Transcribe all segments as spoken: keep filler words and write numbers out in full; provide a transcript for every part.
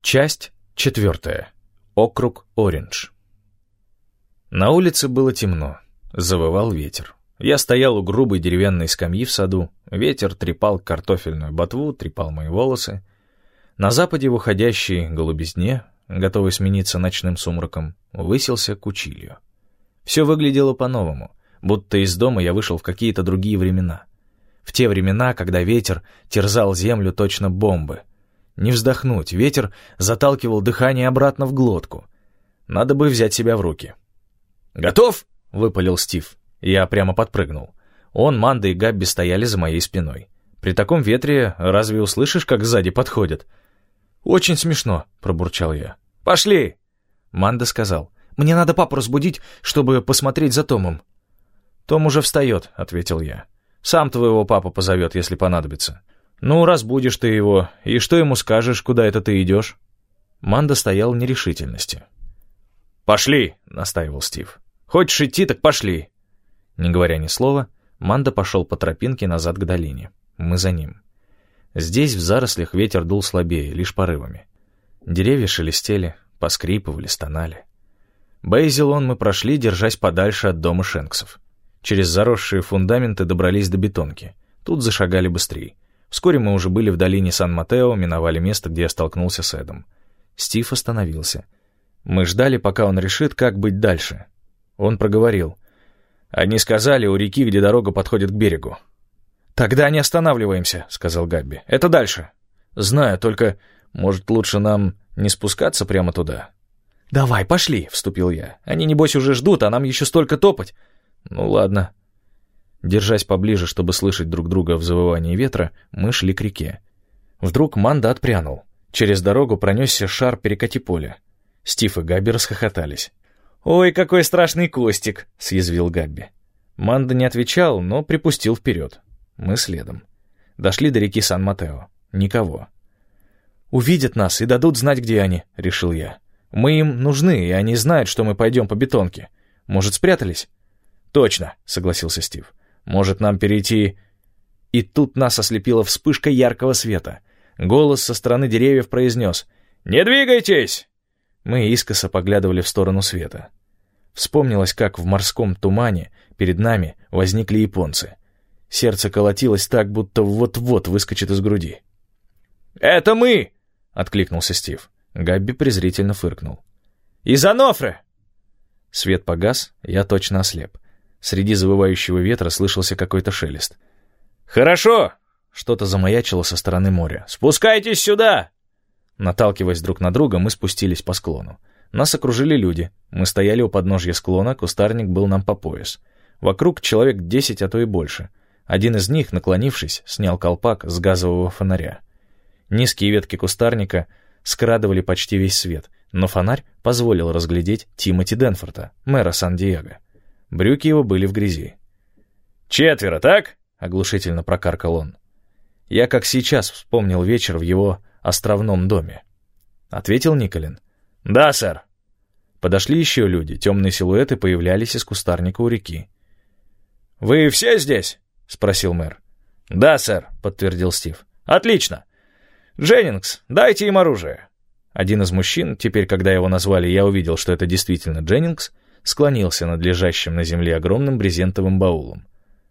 Часть четвертая. Округ Ориндж. На улице было темно. Завывал ветер. Я стоял у грубой деревянной скамьи в саду. Ветер трепал картофельную ботву, трепал мои волосы. На западе, в уходящей голубизне, готовый смениться ночным сумраком, высился Кучильо. Все выглядело по-новому, будто из дома я вышел в какие-то другие времена. В те времена, когда ветер терзал землю точно бомбы. Не вздохнуть, ветер заталкивал дыхание обратно в глотку. Надо бы взять себя в руки. «Готов?» — выпалил Стив. Я прямо подпрыгнул. Он, Манда и Габби стояли за моей спиной. При таком ветре разве услышишь, как сзади подходят? «Очень смешно», — пробурчал я. «Пошли!» Манда сказал. «Мне надо папу разбудить, чтобы посмотреть за Томом». «Том уже встает», — ответил я. «Сам твоего папу позовет, если понадобится». «Ну, разбудишь ты его, и что ему скажешь, куда это ты идешь?» Манда стоял в нерешительности. «Пошли!» — настаивал Стив. «Хочешь идти, так пошли!» Не говоря ни слова, Манда пошел по тропинке назад к долине. Мы за ним. Здесь в зарослях ветер дул слабее, лишь порывами. Деревья шелестели, поскрипывали, стонали. Бейзилон мы прошли, держась подальше от дома Шенксов. Через заросшие фундаменты добрались до бетонки. Тут зашагали быстрее. Вскоре мы уже были в долине Сан-Матео, миновали место, где я столкнулся с Эдом. Стив остановился. Мы ждали, пока он решит, как быть дальше. Он проговорил. «Они сказали, у реки, где дорога подходит к берегу». «Тогда не останавливаемся», — сказал Габби. «Это дальше». «Знаю, только, может, лучше нам не спускаться прямо туда?» «Давай, пошли», — вступил я. «Они, небось, уже ждут, а нам еще столько топать». «Ну, ладно». Держась поближе, чтобы слышать друг друга в завывании ветра, мы шли к реке. Вдруг Манда отпрянул. Через дорогу пронесся шар перекати поля. Стив и Габби расхохотались. «Ой, какой страшный Костик!» — съязвил Габби. Манда не отвечал, но припустил вперед. Мы следом. Дошли до реки Сан-Матео. Никого. «Увидят нас и дадут знать, где они», — решил я. «Мы им нужны, и они знают, что мы пойдем по бетонке. Может, спрятались?» «Точно», — согласился Стив. «Может, нам перейти...» И тут нас ослепила вспышка яркого света. Голос со стороны деревьев произнес: «Не двигайтесь!» Мы искоса поглядывали в сторону света. Вспомнилось, как в морском тумане перед нами возникли японцы. Сердце колотилось так, будто вот-вот выскочит из груди. «Это мы!» — откликнулся Стив. Габби презрительно фыркнул. «Из Анофре!» Свет погас, я точно ослеп. Среди завывающего ветра слышался какой-то шелест. «Хорошо!» — что-то замаячило со стороны моря. «Спускайтесь сюда!» Наталкиваясь друг на друга, мы спустились по склону. Нас окружили люди. Мы стояли у подножья склона, кустарник был нам по пояс. Вокруг человек десять, а то и больше. Один из них, наклонившись, снял колпак с газового фонаря. Низкие ветки кустарника скрадывали почти весь свет, но фонарь позволил разглядеть Тимоти Денфорта, мэра Сан-Диего. Брюки его были в грязи. «Четверо, так?» — оглушительно прокаркал он. Я как сейчас вспомнил вечер в его островном доме. Ответил Николин. «Да, сэр». Подошли еще люди, темные силуэты появлялись из кустарника у реки. «Вы все здесь?» — спросил мэр. «Да, сэр», — подтвердил Стив. «Отлично. Дженнингс, дайте им оружие». Один из мужчин, теперь, когда его назвали, я увидел, что это действительно Дженнингс, склонился над лежащим на земле огромным брезентовым баулом.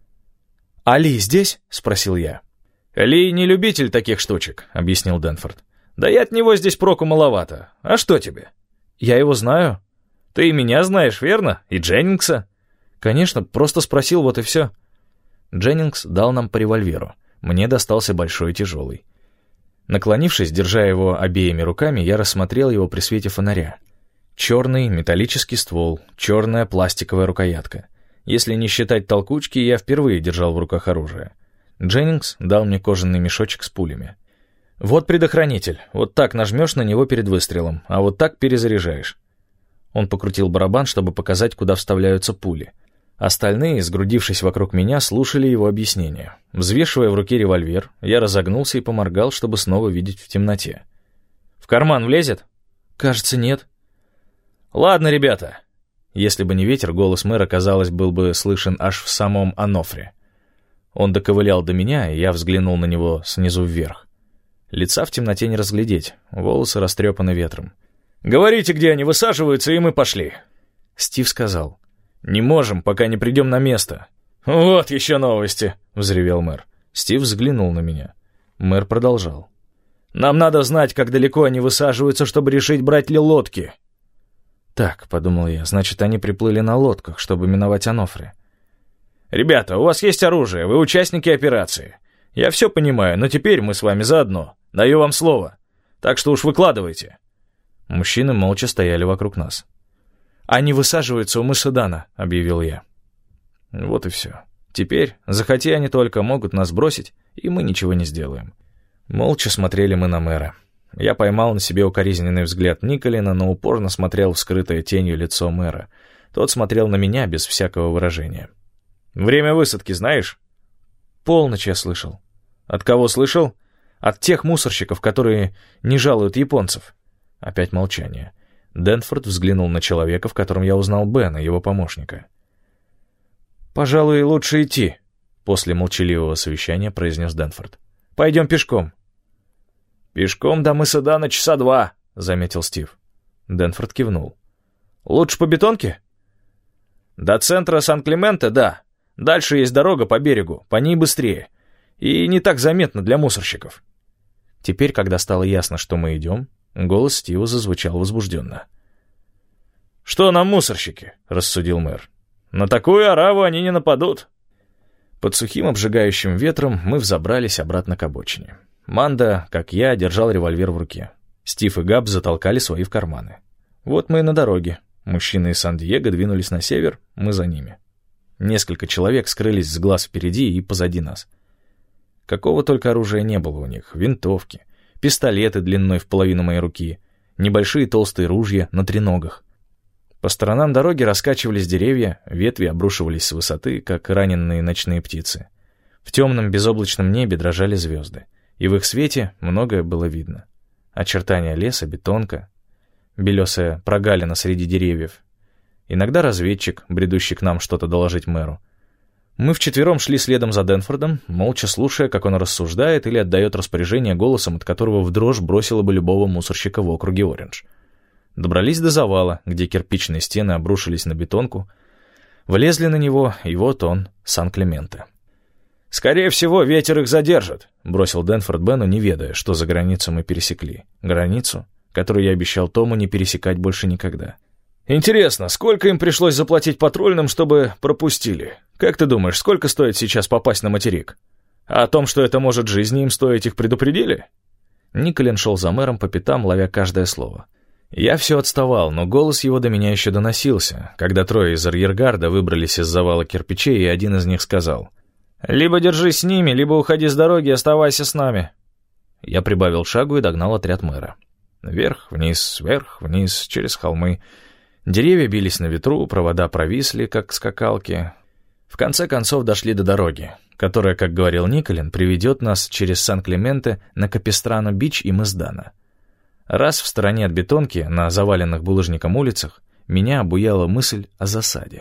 «А Ли здесь?» — спросил я. «Ли не любитель таких штучек», — объяснил Денфорд. «Да и от него здесь проку маловато. А что тебе?» «Я его знаю». «Ты и меня знаешь, верно? И Дженнингса?» «Конечно, просто спросил, вот и все». Дженнингс дал нам по револьверу. Мне достался большой и тяжелый. Наклонившись, держа его обеими руками, я рассмотрел его при свете фонаря. Черный металлический ствол, черная пластиковая рукоятка. Если не считать толкучки, я впервые держал в руках оружие. Дженнингс дал мне кожаный мешочек с пулями. «Вот предохранитель. Вот так нажмешь на него перед выстрелом, а вот так перезаряжаешь». Он покрутил барабан, чтобы показать, куда вставляются пули. Остальные, сгрудившись вокруг меня, слушали его объяснения. Взвешивая в руке револьвер, я разогнулся и поморгал, чтобы снова видеть в темноте. «В карман влезет?» «Кажется, нет». «Ладно, ребята». Если бы не ветер, голос мэра, казалось, был бы слышен аж в самом Анофре. Он доковылял до меня, и я взглянул на него снизу вверх. Лица в темноте не разглядеть, волосы растрепаны ветром. «Говорите, где они высаживаются, и мы пошли». Стив сказал: «Не можем, пока не придем на место». «Вот еще новости», — взревел мэр. Стив взглянул на меня. Мэр продолжал: «Нам надо знать, как далеко они высаживаются, чтобы решить, брать ли лодки». «Так», — подумал я, — «значит, они приплыли на лодках, чтобы миновать Анофре». «Ребята, у вас есть оружие, вы участники операции. Я все понимаю, но теперь мы с вами заодно. Даю вам слово. Так что уж выкладывайте». Мужчины молча стояли вокруг нас. «Они высаживаются у мыса Дана», — объявил я. Вот и все. Теперь, захоти они только, могут нас бросить, и мы ничего не сделаем. Молча смотрели мы на мэра. Я поймал на себе укоризненный взгляд Николина, но упорно смотрел в скрытое тенью лицо мэра. Тот смотрел на меня без всякого выражения. «Время высадки знаешь?» «Полночь я слышал». «От кого слышал?» «От тех мусорщиков, которые не жалуют японцев». Опять молчание. Дэнфорд взглянул на человека, в котором я узнал Бена, его помощника. «Пожалуй, лучше идти», — после молчаливого совещания произнес Дэнфорд. «Пойдем пешком». «Пешком до мыса Дана часа два», — заметил Стив. Дэнфорд кивнул. «Лучше по бетонке?» «До центра Сан-Клименте, да. Дальше есть дорога по берегу, по ней быстрее. И не так заметно для мусорщиков». Теперь, когда стало ясно, что мы идем, голос Стива зазвучал возбужденно. «Что нам мусорщики?» — рассудил мэр. «На такую ораву они не нападут». Под сухим обжигающим ветром мы взобрались обратно к обочине. Манда, как я, держал револьвер в руке. Стив и Габ затолкали свои в карманы. Вот мы и на дороге. Мужчины из Сан-Диего двинулись на север, мы за ними. Несколько человек скрылись с глаз впереди и позади нас. Какого только оружия не было у них. Винтовки, пистолеты длиной в половину моей руки, небольшие толстые ружья на треногах. По сторонам дороги раскачивались деревья, ветви обрушивались с высоты, как раненые ночные птицы. В темном безоблачном небе дрожали звезды, и в их свете многое было видно. Очертания леса, бетонка, белесая прогалина среди деревьев. Иногда разведчик, бредущий к нам что-то доложить мэру. Мы вчетвером шли следом за Дэнфордом, молча слушая, как он рассуждает или отдает распоряжение голосом, от которого в дрожь бросило бы любого мусорщика в округе Ориндж. Добрались до завала, где кирпичные стены обрушились на бетонку, влезли на него, и вот он, Сан-Клименте. «Скорее всего, ветер их задержит», — бросил Дэнфорд Бену, не ведая, что за границу мы пересекли. Границу, которую я обещал Тому не пересекать больше никогда. «Интересно, сколько им пришлось заплатить патрульным, чтобы пропустили? Как ты думаешь, сколько стоит сейчас попасть на материк? А о том, что это может жизни им стоить, их предупредили?» Николин шел за мэром по пятам, ловя каждое слово. Я все отставал, но голос его до меня еще доносился, когда трое из арьергарда выбрались из завала кирпичей, и один из них сказал: «Либо держись с ними, либо уходи с дороги и оставайся с нами». Я прибавил шагу и догнал отряд мэра. Вверх, вниз, вверх, вниз, через холмы. Деревья бились на ветру, провода провисли, как скакалки. В конце концов дошли до дороги, которая, как говорил Николин, приведет нас через Сан-Клименте на Капистрано-Бич и мыс Дана. Раз в стороне от бетонки, на заваленных булыжником улицах, меня обуяла мысль о засаде.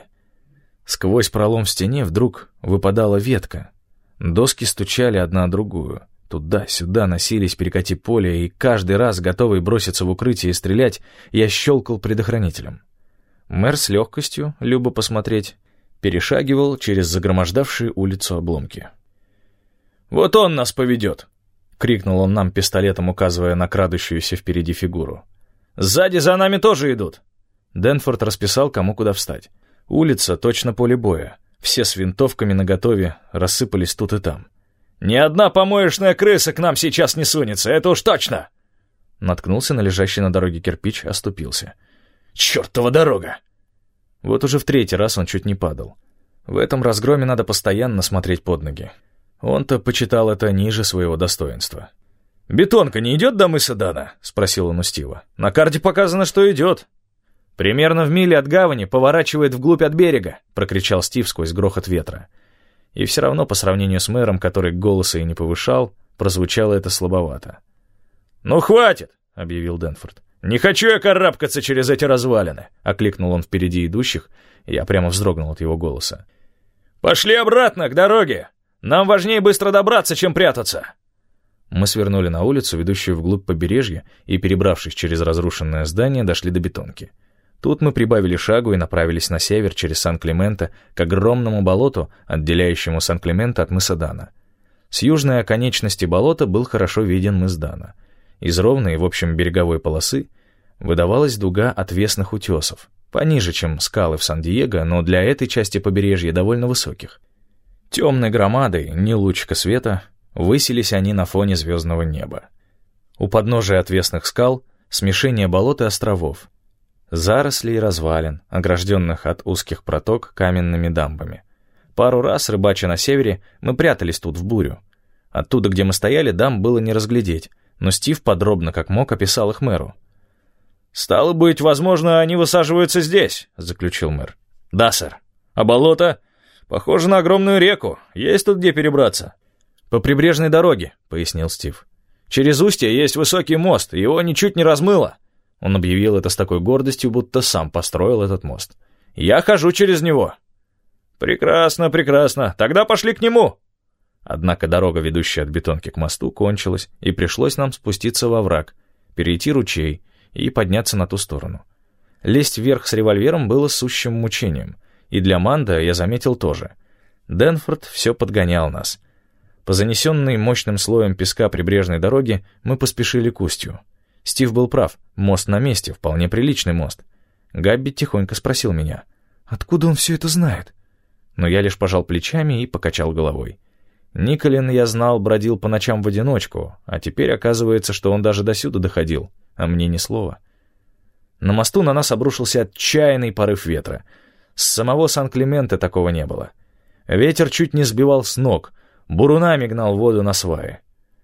Сквозь пролом в стене вдруг выпадала ветка. Доски стучали одна о другую. Туда-сюда носились перекати поля, и каждый раз, готовый броситься в укрытие и стрелять, я щелкал предохранителем. Мэр с легкостью, любо посмотреть, перешагивал через загромождавшие улицу обломки. «Вот он нас поведет!» — крикнул он нам пистолетом, указывая на крадущуюся впереди фигуру. «Сзади за нами тоже идут!» Дэнфорд расписал, кому куда встать. Улица точно поле боя. Все с винтовками наготове рассыпались тут и там. «Ни одна помоечная крыса к нам сейчас не сунется, это уж точно!» Наткнулся на лежащий на дороге кирпич, оступился. «Чёртова дорога!» Вот уже в третий раз он чуть не падал. В этом разгроме надо постоянно смотреть под ноги. Он-то почитал это ниже своего достоинства. «Бетонка не идет до мыса Дана?» — спросил он у Стива. «На карте показано, что идет». «Примерно в миле от гавани поворачивает вглубь от берега», — прокричал Стив сквозь грохот ветра. И все равно, по сравнению с мэром, который голоса и не повышал, прозвучало это слабовато. «Ну, хватит!» — объявил Дэнфорд. «Не хочу я карабкаться через эти развалины!» — окликнул он впереди идущих, и я прямо вздрогнул от его голоса. «Пошли обратно, к дороге! Нам важнее быстро добраться, чем прятаться!» Мы свернули на улицу, ведущую вглубь побережья, и, перебравшись через разрушенное здание, дошли до бетонки. Тут мы прибавили шагу и направились на север через Сан-Клименто к огромному болоту, отделяющему Сан-Клименто от мыса Дана. С южной оконечности болота был хорошо виден мыс Дана. Из ровной, в общем, береговой полосы выдавалась дуга отвесных утесов, пониже, чем скалы в Сан-Диего, но для этой части побережья довольно высоких. Темной громадой, ни лучика света, высились они на фоне звездного неба. У подножия отвесных скал смешение болот и островов, зарослей и развалин, огражденных от узких проток каменными дамбами. Пару раз, рыбача на севере, мы прятались тут в бурю. Оттуда, где мы стояли, дамб было не разглядеть, но Стив подробно, как мог, описал их мэру. «Стало быть, возможно, они высаживаются здесь», — заключил мэр. «Да, сэр. А болото? Похоже на огромную реку. Есть тут где перебраться». «По прибрежной дороге», — пояснил Стив. «Через устье есть высокий мост, его ничуть не размыло». Он объявил это с такой гордостью, будто сам построил этот мост. «Я хожу через него». «Прекрасно, прекрасно. Тогда пошли к нему». Однако дорога, ведущая от бетонки к мосту, кончилась, и пришлось нам спуститься во враг, перейти ручей и подняться на ту сторону. Лезть вверх с револьвером было сущим мучением, и для Манда я заметил тоже. Денфорд все подгонял нас. По занесенной мощным слоем песка прибрежной дороги мы поспешили к устью. Стив был прав, мост на месте, вполне приличный мост. Габби тихонько спросил меня, откуда он все это знает? Но я лишь пожал плечами и покачал головой. Николин, я знал, бродил по ночам в одиночку, а теперь оказывается, что он даже досюда доходил, а мне ни слова. На мосту на нас обрушился отчаянный порыв ветра. С самого Сан-Клименто такого не было. Ветер чуть не сбивал с ног, бурунами гнал воду на сваи.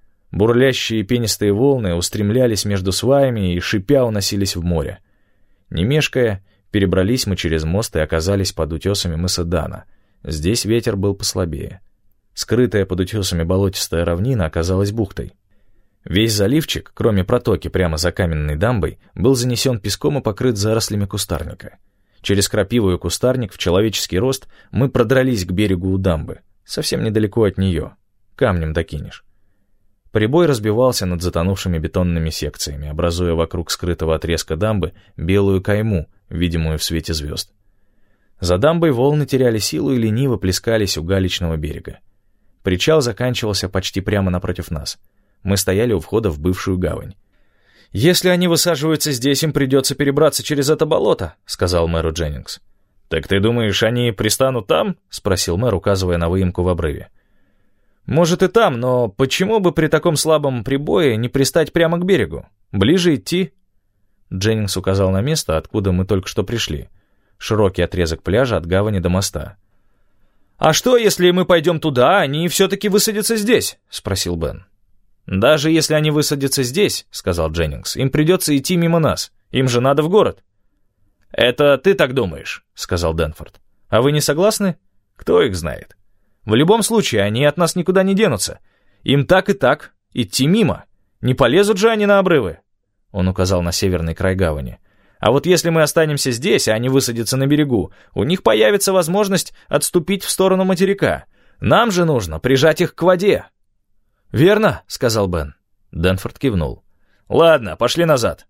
Бурлящие пенистые волны устремлялись между сваями и, шипя, уносились в море. Не мешкая, перебрались мы через мост и оказались под утесами мыса Дана. Здесь ветер был послабее. Скрытая под утесами болотистая равнина оказалась бухтой. Весь заливчик, кроме протоки прямо за каменной дамбой, был занесен песком и покрыт зарослями кустарника. Через крапиву и кустарник в человеческий рост мы продрались к берегу у дамбы, совсем недалеко от нее, камнем докинешь. Прибой разбивался над затонувшими бетонными секциями, образуя вокруг скрытого отрезка дамбы белую кайму, видимую в свете звезд. За дамбой волны теряли силу и лениво плескались у галечного берега. Причал заканчивался почти прямо напротив нас. Мы стояли у входа в бывшую гавань. «Если они высаживаются здесь, им придется перебраться через это болото», — сказал мэру Дженнингс. «Так ты думаешь, они пристанут там?» — спросил мэр, указывая на выемку в обрыве. «Может и там, но почему бы при таком слабом прибое не пристать прямо к берегу? Ближе идти?» Дженнингс указал на место, откуда мы только что пришли. Широкий отрезок пляжа от гавани до моста. «А что, если мы пойдем туда, они все-таки высадятся здесь?» — спросил Бен. «Даже если они высадятся здесь, — сказал Дженнингс, — им придется идти мимо нас. Им же надо в город». «Это ты так думаешь, — сказал Денфорд. — А вы не согласны? Кто их знает? В любом случае, они от нас никуда не денутся. Им так и так идти мимо. Не полезут же они на обрывы». Он указал на северный край гавани. «А вот если мы останемся здесь, а они высадятся на берегу, у них появится возможность отступить в сторону материка. Нам же нужно прижать их к воде». «Верно», — сказал Бен. Денфорд кивнул. «Ладно, пошли назад».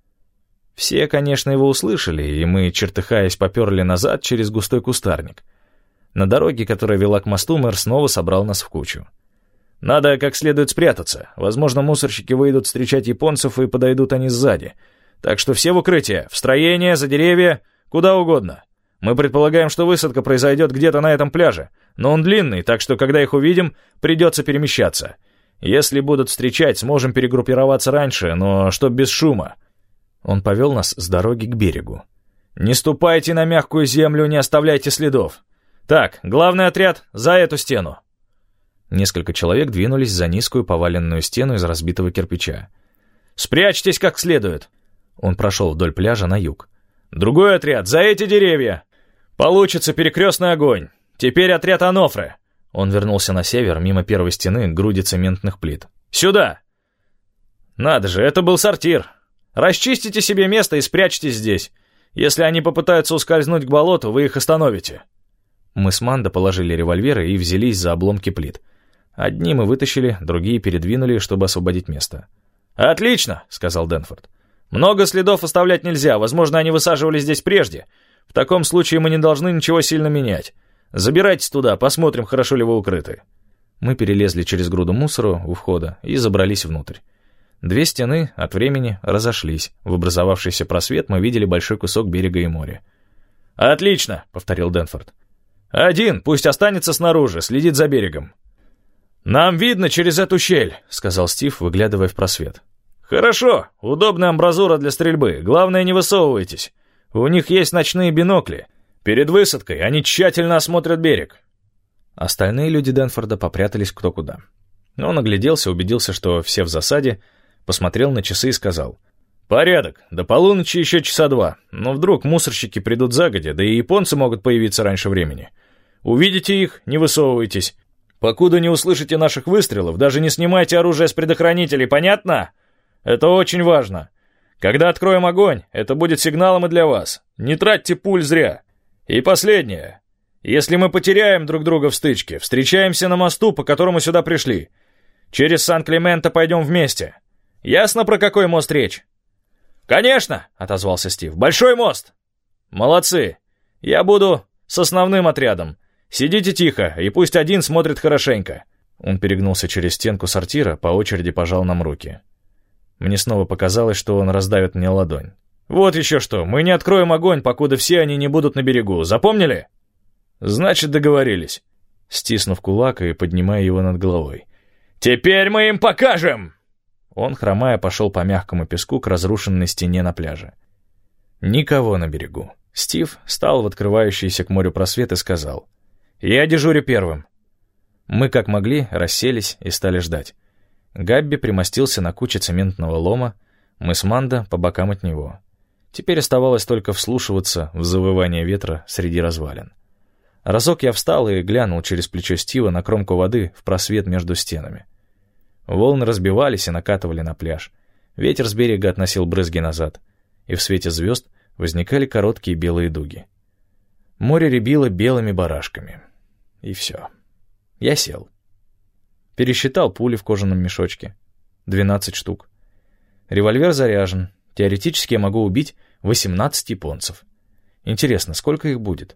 Все, конечно, его услышали, и мы, чертыхаясь, поперли назад через густой кустарник. На дороге, которая вела к мосту, мэр снова собрал нас в кучу. «Надо как следует спрятаться. Возможно, мусорщики выйдут встречать японцев, и подойдут они сзади. Так что все в укрытие, в строение, за деревья, куда угодно. Мы предполагаем, что высадка произойдет где-то на этом пляже, но он длинный, так что, когда их увидим, придется перемещаться. Если будут встречать, сможем перегруппироваться раньше, но чтоб без шума». Он повел нас с дороги к берегу. «Не ступайте на мягкую землю, не оставляйте следов. Так, главный отряд за эту стену». Несколько человек двинулись за низкую поваленную стену из разбитого кирпича. «Спрячьтесь как следует». Он прошел вдоль пляжа на юг. «Другой отряд за эти деревья. Получится перекрестный огонь. Теперь отряд Анофре». Он вернулся на север, мимо первой стены, к груди цементных плит. «Сюда!» «Надо же, это был сортир. Расчистите себе место и спрячьтесь здесь. Если они попытаются ускользнуть к болоту, вы их остановите». Мы с Мандо положили револьверы и взялись за обломки плит. Одни мы вытащили, другие передвинули, чтобы освободить место. «Отлично!» — сказал Дэнфорд. «Много следов оставлять нельзя, возможно, они высаживались здесь прежде. В таком случае мы не должны ничего сильно менять. Забирайтесь туда, посмотрим, хорошо ли вы укрыты». Мы перелезли через груду мусора у входа и забрались внутрь. Две стены от времени разошлись. В образовавшийся просвет мы видели большой кусок берега и моря. «Отлично!» — повторил Дэнфорд. «Один, пусть останется снаружи, следит за берегом». «Нам видно через эту щель», — сказал Стив, выглядывая в просвет. «Хорошо, удобная амбразура для стрельбы, главное, не высовывайтесь. У них есть ночные бинокли. Перед высадкой они тщательно осмотрят берег». Остальные люди Дэнфорда попрятались кто куда. Он огляделся, убедился, что все в засаде, посмотрел на часы и сказал: «Порядок, до полуночи еще часа два, но вдруг мусорщики придут загодя, да и японцы могут появиться раньше времени. Увидите их, не высовывайтесь. Покуда не услышите наших выстрелов, даже не снимайте оружие с предохранителей, понятно? Это очень важно. Когда откроем огонь, это будет сигналом и для вас. Не тратьте пуль зря. И последнее. Если мы потеряем друг друга в стычке, встречаемся на мосту, по которому сюда пришли. Через Сан-Клименто пойдем вместе. Ясно, про какой мост речь?» «Конечно!» — отозвался Стив. «Большой мост!» «Молодцы! Я буду с основным отрядом. Сидите тихо, и пусть один смотрит хорошенько». Он перегнулся через стенку сортира, по очереди пожал нам руки. Мне снова показалось, что он раздавит мне ладонь. «Вот еще что, мы не откроем огонь, покуда все они не будут на берегу. Запомнили?» «Значит, договорились», стиснув кулак и поднимая его над головой. «Теперь мы им покажем!» Он, хромая, пошел по мягкому песку к разрушенной стене на пляже. Никого на берегу. Стив встал в открывающийся к морю просвет и сказал: «Я дежурю первым». Мы, как могли, расселись и стали ждать. Габби примостился на куче цементного лома, мы с Мандо по бокам от него. Теперь оставалось только вслушиваться в завывание ветра среди развалин. Разок я встал и глянул через плечо Стива на кромку воды в просвет между стенами. Волны разбивались и накатывали на пляж. Ветер с берега относил брызги назад, и в свете звезд возникали короткие белые дуги. Море рябило белыми барашками. И все. Я сел. Пересчитал пули в кожаном мешочке. Двенадцать штук. Револьвер заряжен. Теоретически я могу убить восемнадцать японцев. Интересно, сколько их будет?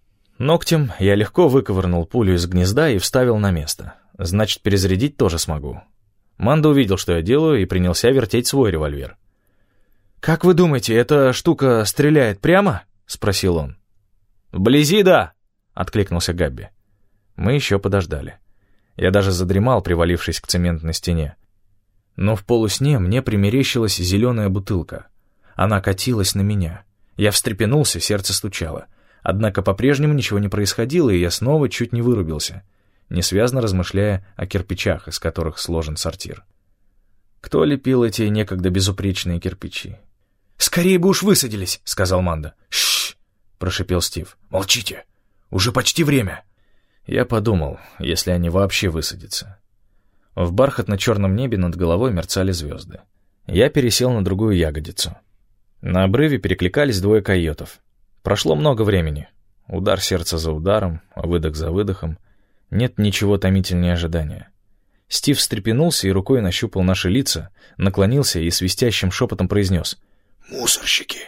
Ногтем я легко выковырнул пулю из гнезда и вставил на место. Значит, перезарядить тоже смогу. Мандо увидел, что я делаю, и принялся вертеть свой револьвер. «Как вы думаете, эта штука стреляет прямо?» — спросил он. «Вблизи, да», — откликнулся Габби. Мы еще подождали. Я даже задремал, привалившись к цементной стене. Но в полусне мне примерещилась зеленая бутылка. Она катилась на меня. Я встрепенулся, сердце стучало. Однако по-прежнему ничего не происходило, и я снова чуть не вырубился, несвязно размышляя о кирпичах, из которых сложен сортир. Кто лепил эти некогда безупречные кирпичи? «Скорее бы уж высадились», — сказал Мандо. «Шш!» — прошипел Стив. «Молчите! Уже почти время!» Я подумал, если они вообще высадятся. В бархатно-черном небе над головой мерцали звезды. Я пересел на другую ягодицу. На обрыве перекликались двое койотов. Прошло много времени. Удар сердца за ударом, выдох за выдохом. Нет ничего томительнее ожидания. Стив встрепенулся и рукой нащупал наши лица, наклонился и свистящим шепотом произнес: «Мусорщики!»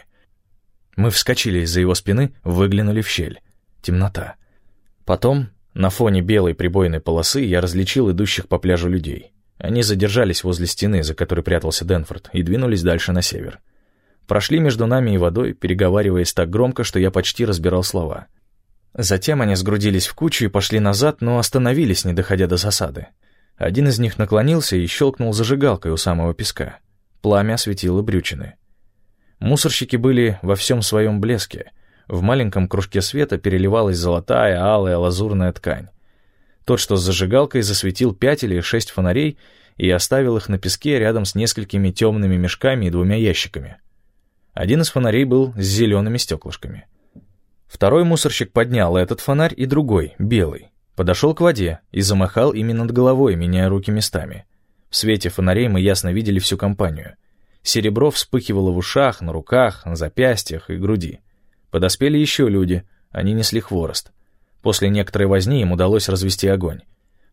Мы вскочили из-за его спины, выглянули в щель. Темнота. Потом, на фоне белой прибойной полосы, я различил идущих по пляжу людей. Они задержались возле стены, за которой прятался Дэнфорд, и двинулись дальше на север. Прошли между нами и водой, переговариваясь так громко, что я почти разбирал слова. Затем они сгрудились в кучу и пошли назад, но остановились, не доходя до засады. Один из них наклонился и щелкнул зажигалкой у самого песка. Пламя осветило брючины. Мусорщики были во всем своем блеске. В маленьком кружке света переливалась золотая, алая, лазурная ткань. Тот, что с зажигалкой, засветил пять или шесть фонарей и оставил их на песке рядом с несколькими темными мешками и двумя ящиками. Один из фонарей был с зелеными стеклышками. Второй мусорщик поднял этот фонарь и другой, белый. Подошел к воде и замахал ими над головой, меняя руки местами. В свете фонарей мы ясно видели всю компанию. Серебро вспыхивало в ушах, на руках, на запястьях и груди. Подоспели еще люди, они несли хворост. После некоторой возни им удалось развести огонь.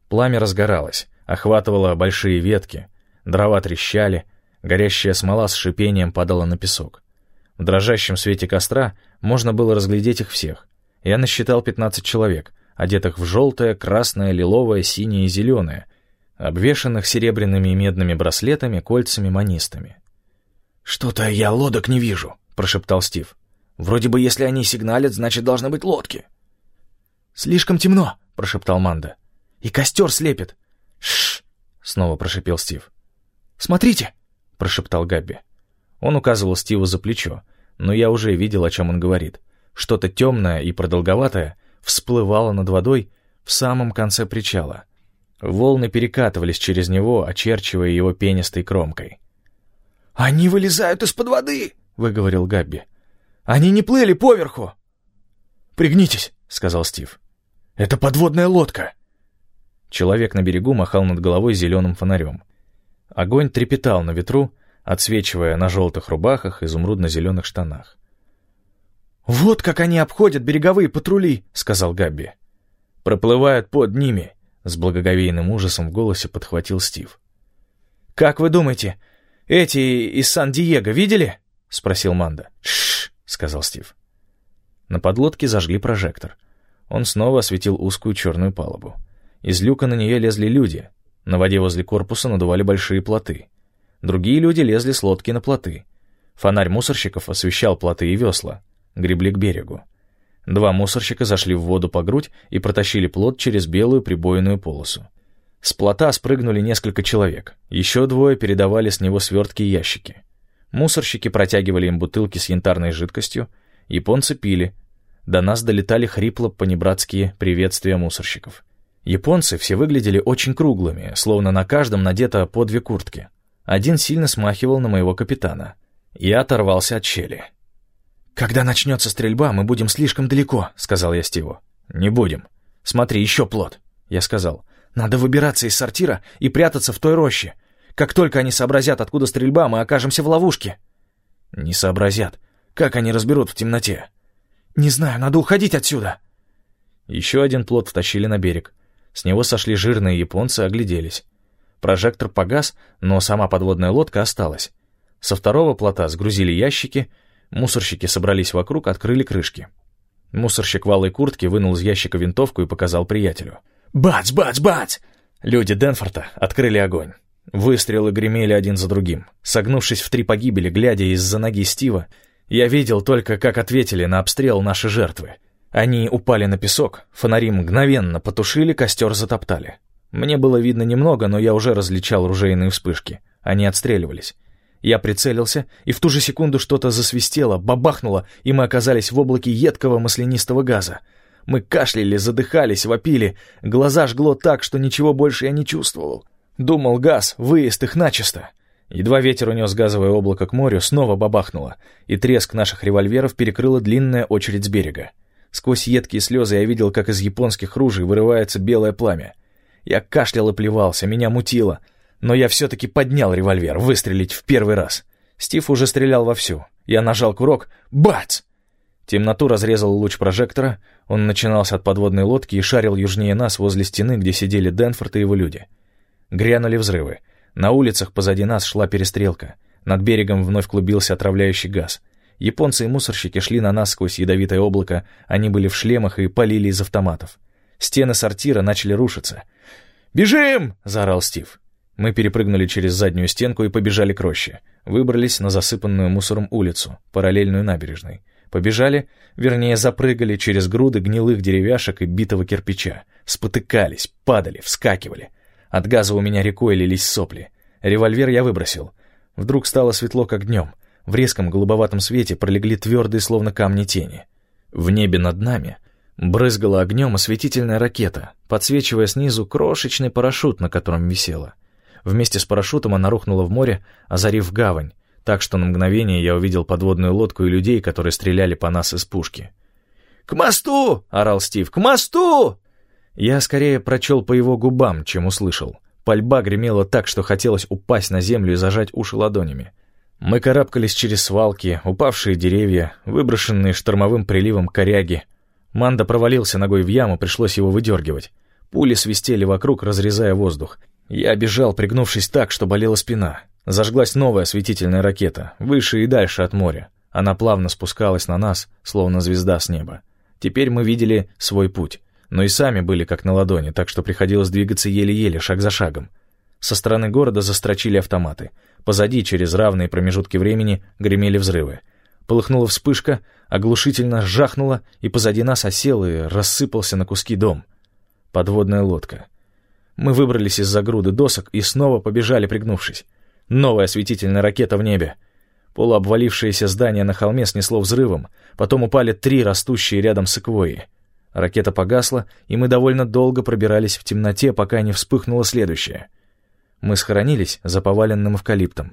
Пламя разгоралось, охватывало большие ветки, дрова трещали, горящая смола с шипением падала на песок. В дрожащем свете костра можно было разглядеть их всех. Я насчитал пятнадцать человек, одетых в желтое, красное, лиловое, синее и зеленое, обвешанных серебряными и медными браслетами, кольцами, манистами. «Что-то я лодок не вижу», — прошептал Стив. «Вроде бы, если они сигналят, значит, должны быть лодки». «Слишком темно», — прошептал Манда. «И костер слепит». «Шш!» — снова прошепел Стив. «Смотрите!» — прошептал Габби. Он указывал Стиву за плечо, но я уже видел, о чем он говорит. Что-то темное и продолговатое всплывало над водой в самом конце причала. Волны перекатывались через него, очерчивая его пенистой кромкой. «Они вылезают из-под воды!» — выговорил Габби. «Они не плыли поверху!» «Пригнитесь!» — сказал Стив. «Это подводная лодка!» Человек на берегу махал над головой зеленым фонарем. Огонь трепетал на ветру, отсвечивая на желтых рубахах, изумрудно-зеленых штанах. «Вот как они обходят береговые патрули!» — сказал Габби. «Проплывают под ними!» — с благоговейным ужасом в голосе подхватил Стив. «Как вы думаете, эти из Сан-Диего видели?» — спросил Манда. «Шш!» — сказал Стив. На подлодке зажгли прожектор. Он снова осветил узкую черную палубу. Из люка на нее лезли люди. На воде возле корпуса надували большие плоты. Другие люди лезли с лодки на плоты. Фонарь мусорщиков освещал плоты и весла. Гребли к берегу. Два мусорщика зашли в воду по грудь и протащили плот через белую прибойную полосу. С плота спрыгнули несколько человек. Еще двое передавали с него свертки и ящики. Мусорщики протягивали им бутылки с янтарной жидкостью. Японцы пили. До нас долетали хрипло-понебратские приветствия мусорщиков. Японцы все выглядели очень круглыми, словно на каждом надето по две куртки. Один сильно смахивал на моего капитана. Я оторвался от щели. «Когда начнется стрельба, мы будем слишком далеко», — сказал я Стиву. «Не будем. Смотри, еще плот», — я сказал. «Надо выбираться из сортира и прятаться в той роще. Как только они сообразят, откуда стрельба, мы окажемся в ловушке». «Не сообразят. Как они разберут в темноте?» «Не знаю, надо уходить отсюда». Еще один плот втащили на берег. С него сошли жирные японцы, огляделись. Прожектор погас, но сама подводная лодка осталась. Со второго плота сгрузили ящики, мусорщики собрались вокруг, открыли крышки. Мусорщик в алой куртке вынул из ящика винтовку и показал приятелю. «Бац, бац, бац!» Люди Денфорта открыли огонь. Выстрелы гремели один за другим. Согнувшись в три погибели, глядя из-за ноги Стива, я видел только, как ответили на обстрел наши жертвы. Они упали на песок, фонари мгновенно потушили, костер затоптали. Мне было видно немного, но я уже различал ружейные вспышки. Они отстреливались. Я прицелился, и в ту же секунду что-то засвистело, бабахнуло, и мы оказались в облаке едкого маслянистого газа. Мы кашляли, задыхались, вопили. Глаза жгло так, что ничего больше я не чувствовал. Думал, газ, выезд их начисто. Едва ветер унес газовое облако к морю, снова бабахнуло, и треск наших револьверов перекрыла длинная очередь с берега. Сквозь едкие слезы я видел, как из японских ружей вырывается белое пламя. Я кашлял и плевался, меня мутило, но я все-таки поднял револьвер, выстрелить в первый раз. Стив уже стрелял вовсю. Я нажал курок. Бац! Темноту разрезал луч прожектора, он начинался от подводной лодки и шарил южнее нас возле стены, где сидели Денфорд и его люди. Грянули взрывы. На улицах позади нас шла перестрелка. Над берегом вновь клубился отравляющий газ. Японцы и мусорщики шли на нас сквозь ядовитое облако, они были в шлемах и палили из автоматов. Стены сортира начали рушиться. «Бежим!» — заорал Стив. Мы перепрыгнули через заднюю стенку и побежали к роще. Выбрались на засыпанную мусором улицу, параллельную набережной. Побежали, вернее, запрыгали через груды гнилых деревяшек и битого кирпича. Спотыкались, падали, вскакивали. От газа у меня рекой лились сопли. Револьвер я выбросил. Вдруг стало светло, как днем. В резком голубоватом свете пролегли твердые, словно камни, тени. В небе над нами брызгала огнем осветительная ракета, подсвечивая снизу крошечный парашют, на котором висела. Вместе с парашютом она рухнула в море, озарив гавань, так что на мгновение я увидел подводную лодку и людей, которые стреляли по нас из пушки. «К мосту!» — орал Стив. «К мосту!» Я скорее прочел по его губам, чем услышал. Пальба гремела так, что хотелось упасть на землю и зажать уши ладонями. Мы карабкались через свалки, упавшие деревья, выброшенные штормовым приливом коряги. Манда провалился ногой в яму, пришлось его выдергивать. Пули свистели вокруг, разрезая воздух. Я бежал, пригнувшись так, что болела спина. Зажглась новая осветительная ракета, выше и дальше от моря. Она плавно спускалась на нас, словно звезда с неба. Теперь мы видели свой путь, но и сами были как на ладони, так что приходилось двигаться еле-еле, шаг за шагом. Со стороны города застрочили автоматы. Позади, через равные промежутки времени, гремели взрывы. Полыхнула вспышка, оглушительно жахнула, и позади нас осел и рассыпался на куски дом. Подводная лодка. Мы выбрались из-за груды досок и снова побежали, пригнувшись. Новая осветительная ракета в небе. Полуобвалившееся здание на холме снесло взрывом, потом упали три растущие рядом секвойи. Ракета погасла, и мы довольно долго пробирались в темноте, пока не вспыхнула следующая. Мы схоронились за поваленным эвкалиптом.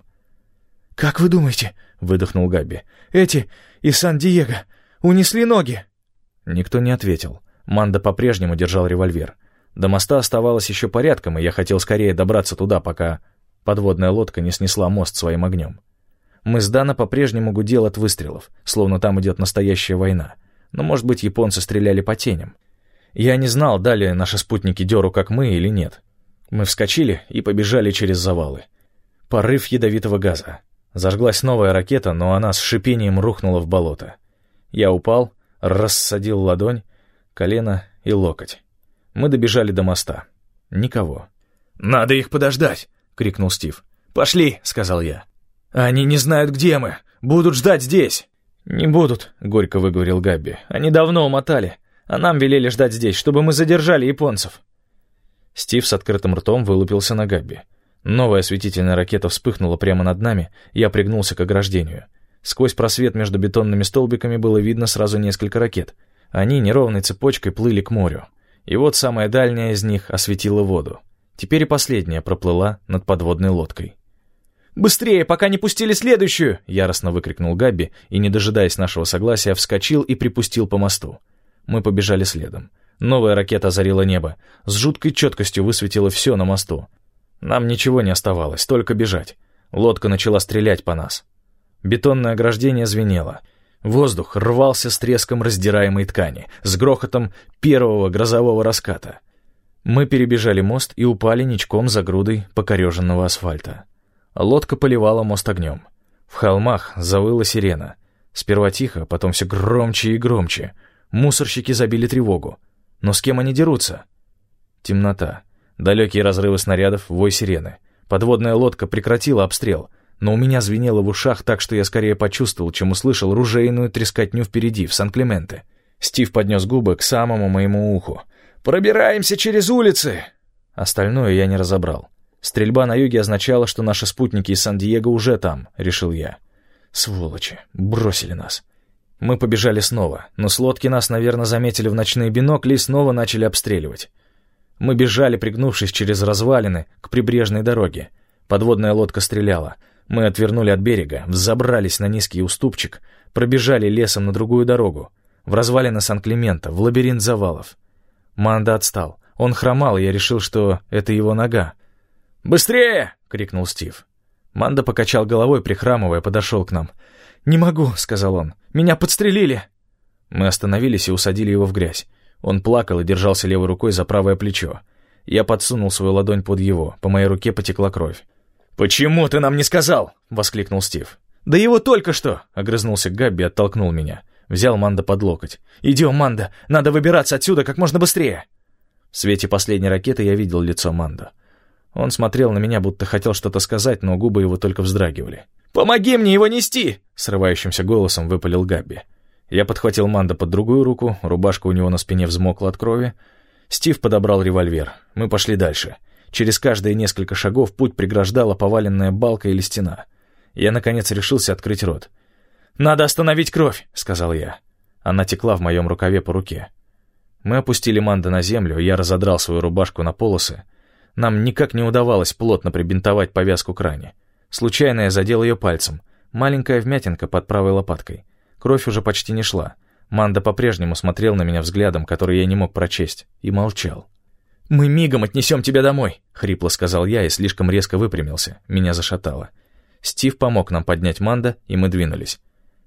«Как вы думаете?» — выдохнул Габби. «Эти из Сан-Диего унесли ноги?» Никто не ответил. Манда по-прежнему держал револьвер. До моста оставалось еще порядком, и я хотел скорее добраться туда, пока подводная лодка не снесла мост своим огнем. Мыс Дана по-прежнему гудел от выстрелов, словно там идет настоящая война. Но, может быть, японцы стреляли по теням. Я не знал, дали наши спутники дёру, как мы, или нет. Мы вскочили и побежали через завалы. Порыв ядовитого газа. Зажглась новая ракета, но она с шипением рухнула в болото. Я упал, рассадил ладонь, колено и локоть. Мы добежали до моста. Никого. «Надо их подождать!» — крикнул Стив. «Пошли!» — сказал я. «Они не знают, где мы. Будут ждать здесь!» «Не будут», — горько выговорил Габби. «Они давно умотали, а нам велели ждать здесь, чтобы мы задержали японцев». Стив с открытым ртом вылупился на Габби. Новая осветительная ракета вспыхнула прямо над нами, я пригнулся к ограждению. Сквозь просвет между бетонными столбиками было видно сразу несколько ракет. Они неровной цепочкой плыли к морю. И вот самая дальняя из них осветила воду. Теперь и последняя проплыла над подводной лодкой. «Быстрее, пока не пустили следующую!» — яростно выкрикнул Габби и, не дожидаясь нашего согласия, вскочил и припустил по мосту. Мы побежали следом. Новая ракета озарила небо, с жуткой четкостью высветила все на мосту. Нам ничего не оставалось, только бежать. Лодка начала стрелять по нас. Бетонное ограждение звенело. Воздух рвался с треском раздираемой ткани, с грохотом первого грозового раската. Мы перебежали мост и упали ничком за грудой покореженного асфальта. Лодка поливала мост огнем. В холмах завыла сирена. Сперва тихо, потом все громче и громче. Мусорщики забили тревогу. Но с кем они дерутся? Темнота. Далекие разрывы снарядов, вой сирены. Подводная лодка прекратила обстрел, но у меня звенело в ушах так, что я скорее почувствовал, чем услышал ружейную трескотню впереди, в Сан-Клементе. Стив поднес губы к самому моему уху. «Пробираемся через улицы!» Остальное я не разобрал. Стрельба на юге означала, что наши спутники из Сан-Диего уже там, решил я. Сволочи, бросили нас. Мы побежали снова, но с лодки нас, наверное, заметили в ночные бинокли и снова начали обстреливать. Мы бежали, пригнувшись через развалины, к прибрежной дороге. Подводная лодка стреляла. Мы отвернули от берега, взобрались на низкий уступчик, пробежали лесом на другую дорогу, в развалины Сан-Клемента, в лабиринт завалов. Манда отстал. Он хромал, и я решил, что это его нога. «Быстрее!» — крикнул Стив. Манда покачал головой, прихрамывая, подошел к нам. «Не могу», — сказал он. «Меня подстрелили». Мы остановились и усадили его в грязь. Он плакал и держался левой рукой за правое плечо. Я подсунул свою ладонь под его, по моей руке потекла кровь. «Почему ты нам не сказал?» — воскликнул Стив. «Да его только что!» — огрызнулся Габби и оттолкнул меня. Взял Манда под локоть. «Идем, Манда, надо выбираться отсюда как можно быстрее!» В свете последней ракеты я видел лицо Манда. Он смотрел на меня, будто хотел что-то сказать, но губы его только вздрагивали. «Помоги мне его нести!» — срывающимся голосом выпалил Габби. Я подхватил Манда под другую руку, рубашка у него на спине взмокла от крови. Стив подобрал револьвер. Мы пошли дальше. Через каждые несколько шагов путь преграждала поваленная балка или стена. Я, наконец, решился открыть рот. «Надо остановить кровь!» — сказал я. Она текла в моем рукаве по руке. Мы опустили Манда на землю, я разодрал свою рубашку на полосы. Нам никак не удавалось плотно прибинтовать повязку к ране. Случайно я задел ее пальцем. Маленькая вмятинка под правой лопаткой. Кровь уже почти не шла. Манда по-прежнему смотрел на меня взглядом, который я не мог прочесть, и молчал. «Мы мигом отнесем тебя домой», — хрипло сказал я и слишком резко выпрямился. Меня зашатало. Стив помог нам поднять Манда, и мы двинулись.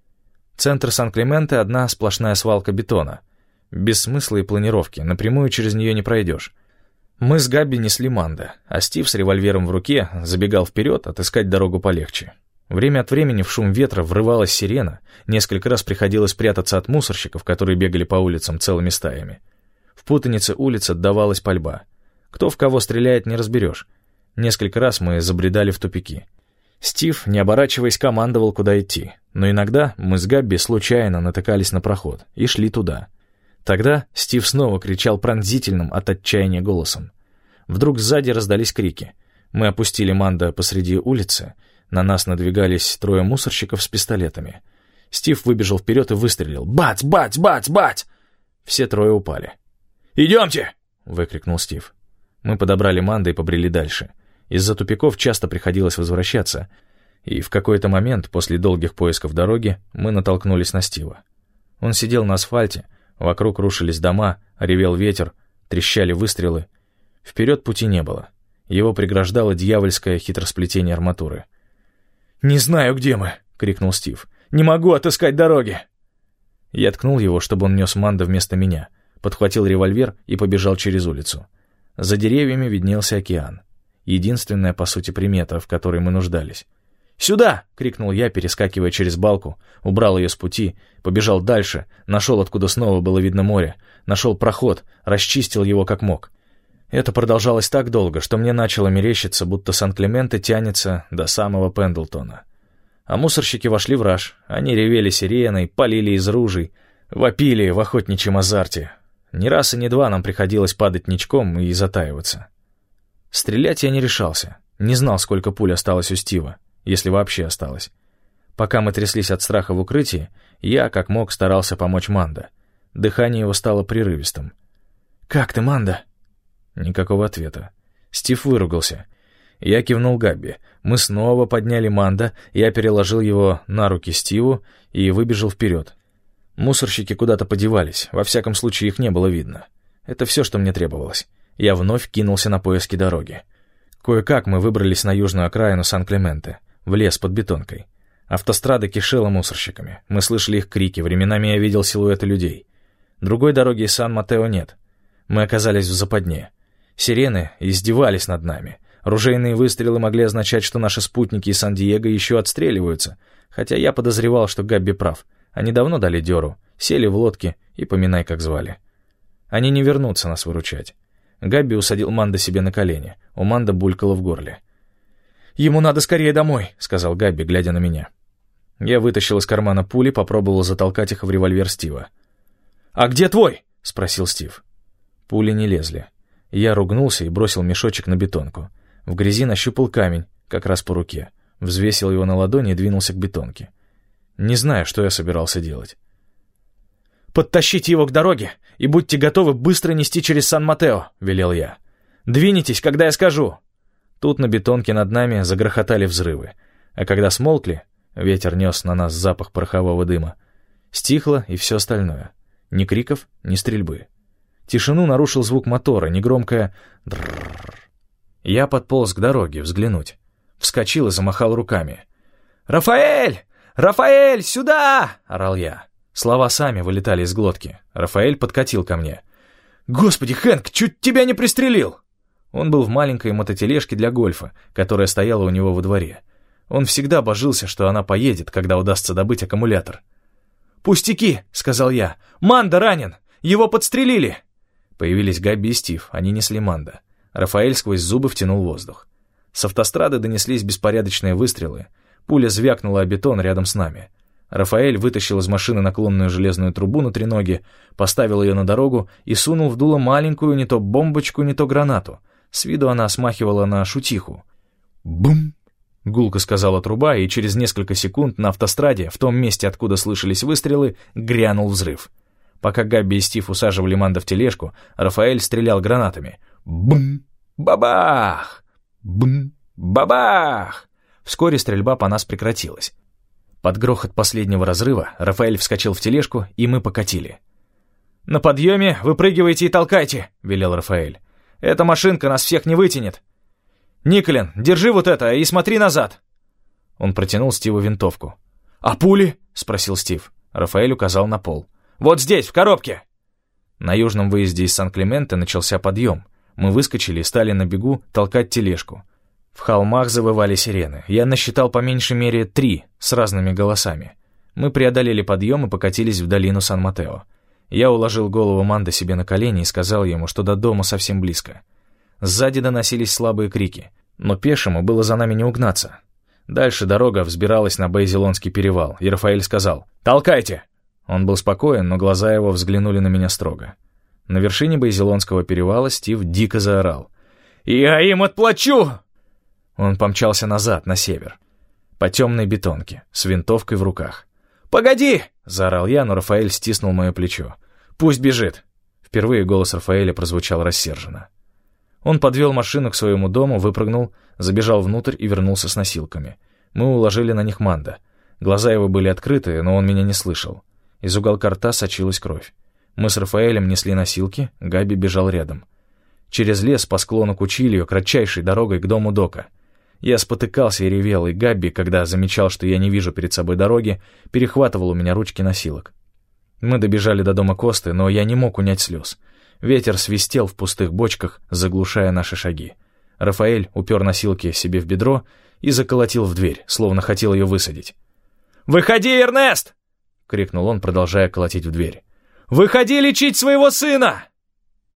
Центр Сан-Клементе — одна сплошная свалка бетона. Без смысла и планировки, напрямую через нее не пройдешь. Мы с Габби несли Мандо, а Стив с револьвером в руке забегал вперед отыскать дорогу полегче. Время от времени в шум ветра врывалась сирена, несколько раз приходилось прятаться от мусорщиков, которые бегали по улицам целыми стаями. В путанице улиц отдавалась пальба. Кто в кого стреляет, не разберешь. Несколько раз мы забредали в тупики. Стив, не оборачиваясь, командовал, куда идти, но иногда мы с Габби случайно натыкались на проход и шли туда. Тогда Стив снова кричал пронзительным от отчаяния голосом. Вдруг сзади раздались крики. Мы опустили Мандо посреди улицы, на нас надвигались трое мусорщиков с пистолетами. Стив выбежал вперед и выстрелил. «Бац! Бац! Бац! Бац!» Все трое упали. «Идемте!» — выкрикнул Стив. Мы подобрали Мандо и побрели дальше. Из-за тупиков часто приходилось возвращаться, и в какой-то момент, после долгих поисков дороги, мы натолкнулись на Стива. Он сидел на асфальте, вокруг рушились дома, ревел ветер, трещали выстрелы. Вперед пути не было. Его преграждало дьявольское хитросплетение арматуры. «Не знаю, где мы!» — крикнул Стив. «Не могу отыскать дороги!» Я ткнул его, чтобы он нес Мандо вместо меня, подхватил револьвер и побежал через улицу. За деревьями виднелся океан. Единственная, по сути, примета, в которой мы нуждались. «Сюда!» — крикнул я, перескакивая через балку, убрал ее с пути, побежал дальше, нашел, откуда снова было видно море, нашел проход, расчистил его как мог. Это продолжалось так долго, что мне начало мерещиться, будто Сан-Клементе тянется до самого Пендлтона. А мусорщики вошли в раж, они ревели сиреной, палили из ружей, вопили в охотничьем азарте. Ни раз и ни два нам приходилось падать ничком и затаиваться. Стрелять я не решался, не знал, сколько пуль осталось у Стива, если вообще осталось. Пока мы тряслись от страха в укрытии, я, как мог, старался помочь Мандо. Дыхание его стало прерывистым. «Как ты, Мандо?» Никакого ответа. Стив выругался. Я кивнул Габби. Мы снова подняли Мандо, я переложил его на руки Стиву и выбежал вперед. Мусорщики куда-то подевались, во всяком случае их не было видно. Это все, что мне требовалось. Я вновь кинулся на поиски дороги. Кое-как мы выбрались на южную окраину Сан-Клементе, в лес под бетонкой. Автострада кишела мусорщиками. Мы слышали их крики, временами я видел силуэты людей. Другой дороги из Сан-Матео нет. Мы оказались в западне. Сирены издевались над нами. Ружейные выстрелы могли означать, что наши спутники из Сан-Диего еще отстреливаются, хотя я подозревал, что Габби прав. Они давно дали дёру, сели в лодки и поминай, как звали. Они не вернутся нас выручать. Габби усадил Мандо себе на колени. У Мандо булькало в горле. «Ему надо скорее домой», — сказал Габби, глядя на меня. Я вытащил из кармана пули, попробовал затолкать их в револьвер Стива. «А где твой?» — спросил Стив. Пули не лезли. Я ругнулся и бросил мешочек на бетонку. В грязи нащупал камень, как раз по руке. Взвесил его на ладони и двинулся к бетонке. Не знаю, что я собирался делать. «Подтащите его к дороге и будьте готовы быстро нести через Сан-Матео», — велел я. «Двинетесь, когда я скажу». Тут на бетонке над нами загрохотали взрывы, а когда смолкли, ветер нес на нас запах порохового дыма, стихло и все остальное. Ни криков, ни стрельбы. Тишину нарушил звук мотора, негромкое «дррррр». Я подполз к дороге взглянуть. Вскочил и замахал руками. «Рафаэль! Рафаэль, сюда!» — орал я. Слова сами вылетали из глотки. Рафаэль подкатил ко мне. «Господи, Хэнк, чуть тебя не пристрелил!» Он был в маленькой мототележке для гольфа, которая стояла у него во дворе. Он всегда божился, что она поедет, когда удастся добыть аккумулятор. «Пустяки!» — сказал я. «Мандо ранен! Его подстрелили!» Появились Габби и Стив, они несли Мандо. Рафаэль сквозь зубы втянул воздух. С автострады донеслись беспорядочные выстрелы. Пуля звякнула о бетон рядом с нами. Рафаэль вытащил из машины наклонную железную трубу на треноге, поставил ее на дорогу и сунул в дуло маленькую не то бомбочку, не то гранату. С виду она смахивала на шутиху. «Бум!» — гулко сказала труба, и через несколько секунд на автостраде, в том месте, откуда слышались выстрелы, грянул взрыв. Пока Габби и Стив усаживали Мандо в тележку, Рафаэль стрелял гранатами. Бум! Бабах! Бум! Бабах! Вскоре стрельба по нас прекратилась. Под грохот последнего разрыва Рафаэль вскочил в тележку, и мы покатили. «На подъеме выпрыгивайте и толкайте», — велел Рафаэль. «Эта машинка нас всех не вытянет. Николин, держи вот это и смотри назад». Он протянул Стиву винтовку. «А пули?» — спросил Стив. Рафаэль указал на пол. «Вот здесь, в коробке!» На южном выезде из Сан-Клементе начался подъем. Мы выскочили и стали на бегу толкать тележку. В холмах завывали сирены. Я насчитал по меньшей мере три с разными голосами. Мы преодолели подъем и покатились в долину Сан-Матео. Я уложил голову Манды себе на колени и сказал ему, что до дома совсем близко. Сзади доносились слабые крики, но пешему было за нами не угнаться. Дальше дорога взбиралась на Бейзелонский перевал, и Рафаэль сказал «Толкайте!». Он был спокоен, но глаза его взглянули на меня строго. На вершине Бейзелонского перевала Стив дико заорал. «Я им отплачу!». Он помчался назад, на север, по темной бетонке, с винтовкой в руках. «Погоди!» — заорал я, но Рафаэль стиснул мое плечо. «Пусть бежит!» Впервые голос Рафаэля прозвучал рассерженно. Он подвел машину к своему дому, выпрыгнул, забежал внутрь и вернулся с носилками. Мы уложили на них Манда. Глаза его были открыты, но он меня не слышал. Из уголка рта сочилась кровь. Мы с Рафаэлем несли носилки, Габи бежал рядом. Через лес по склону к Училью, кратчайшей дорогой к дому Дока. Я спотыкался и ревел, и Габи, когда замечал, что я не вижу перед собой дороги, перехватывал у меня ручки носилок. Мы добежали до дома Косты, но я не мог унять слез. Ветер свистел в пустых бочках, заглушая наши шаги. Рафаэль упер носилки себе в бедро и заколотил в дверь, словно хотел ее высадить. «Выходи, Эрнест!» — крикнул он, продолжая колотить в дверь. «Выходи лечить своего сына!»